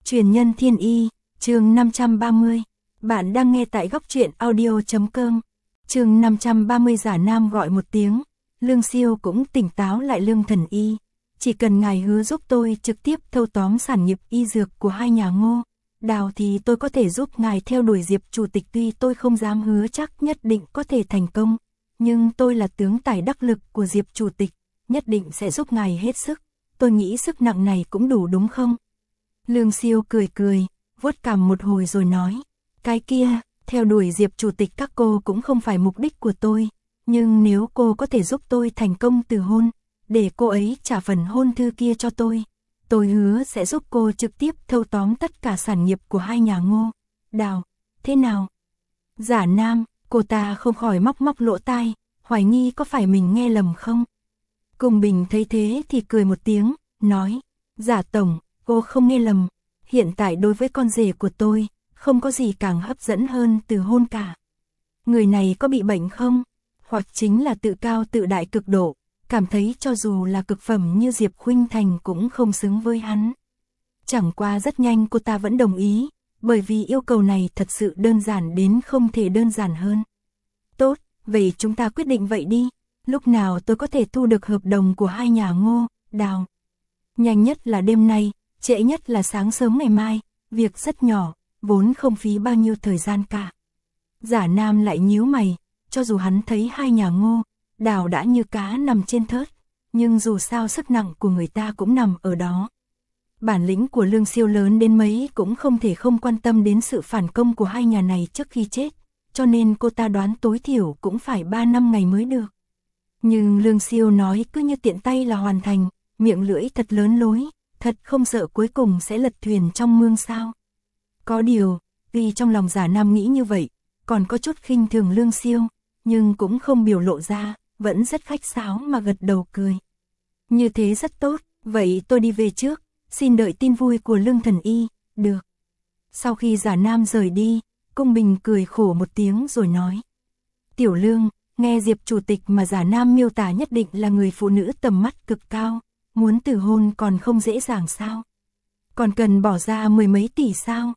Truyền nhân thiên y, chương 530. Bạn đang nghe tại góc truyện audio.com. Chương 530 giả nam gọi một tiếng. Lương Siêu cũng tỉnh táo lại Lương thần y. Chỉ cần ngài hứa giúp tôi trực tiếp thâu tóm sản nghiệp y dược của hai nhà Ngô, Đào thì tôi có thể giúp ngài theo đuổi Diệp chủ tịch, tuy tôi không dám hứa chắc nhất định có thể thành công. Nhưng tôi là tướng tài đắc lực của Diệp chủ tịch, nhất định sẽ giúp ngài hết sức. Tôi nghĩ sức nặng này cũng đủ đúng không? Lương Siêu cười cười, vuốt cằm một hồi rồi nói. Cái kia, theo đuổi Diệp chủ tịch các cô cũng không phải mục đích của tôi. Nhưng nếu cô có thể giúp tôi thành công từ hôn, để cô ấy trả phần hôn thư kia cho tôi hứa sẽ giúp cô trực tiếp thâu tóm tất cả sản nghiệp của hai nhà Ngô, Đào. Thế nào? Giả nam, cô ta không khỏi móc lỗ tai, hoài nghi có phải mình nghe lầm không? Cung Bình thấy thế thì cười một tiếng, nói. Giả tổng, cô không nghe lầm. Hiện tại đối với con rể của tôi, không có gì càng hấp dẫn hơn từ hôn cả. Người này có bị bệnh không? Hoặc chính là tự cao tự đại cực độ, cảm thấy cho dù là cực phẩm như Diệp Khuynh Thành cũng không xứng với hắn. Chẳng qua rất nhanh cô ta vẫn đồng ý, bởi vì yêu cầu này thật sự đơn giản đến không thể đơn giản hơn. Tốt, vậy chúng ta quyết định vậy đi. Lúc nào tôi có thể thu được hợp đồng của hai nhà Ngô, Đào? Nhanh nhất là đêm nay, trễ nhất là sáng sớm ngày mai. Việc rất nhỏ, vốn không phí bao nhiêu thời gian cả. Giả nam lại nhíu mày, cho dù hắn thấy hai nhà Ngô, Đào đã như cá nằm trên thớt, nhưng dù sao sức nặng của người ta cũng nằm ở đó. Bản lĩnh của Lương Siêu lớn đến mấy cũng không thể không quan tâm đến sự phản công của hai nhà này trước khi chết, cho nên cô ta đoán tối thiểu cũng phải 3 năm ngày mới được. Nhưng Lương Siêu nói cứ như tiện tay là hoàn thành, miệng lưỡi thật lớn lối, thật không sợ cuối cùng sẽ lật thuyền trong mương sao. Có điều, vì trong lòng giả nam nghĩ như vậy, còn có chút khinh thường Lương Siêu, nhưng cũng không biểu lộ ra, vẫn rất khách sáo mà gật đầu cười. Như thế rất tốt, vậy tôi đi về trước, xin đợi tin vui của Lương thần y, được. Sau khi giả nam rời đi, Cung Bình cười khổ một tiếng rồi nói. Tiểu Lương, nghe Diệp chủ tịch mà giả nam miêu tả nhất định là người phụ nữ tầm mắt cực cao, muốn từ hôn còn không dễ dàng sao? Còn cần bỏ ra 10 mấy tỷ sao?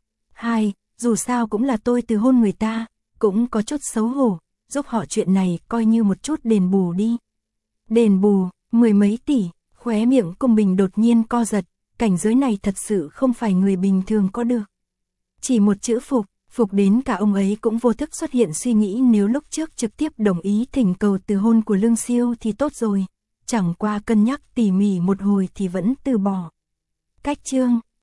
Dù sao cũng là tôi từ hôn người ta, cũng có chút xấu hổ, giúp họ chuyện này coi như một chút đền bù đi. Đền bù, 10 mấy tỷ, khóe miệng Cung Bình đột nhiên co giật, cảnh giới này thật sự không phải người bình thường có được. Chỉ một chữ phục đến cả ông ấy cũng vô thức xuất hiện suy nghĩ nếu lúc trước trực tiếp đồng ý thỉnh cầu từ hôn của Lương Siêu thì tốt rồi, chẳng qua cân nhắc tỉ mỉ một hồi thì vẫn từ bỏ. Cách chương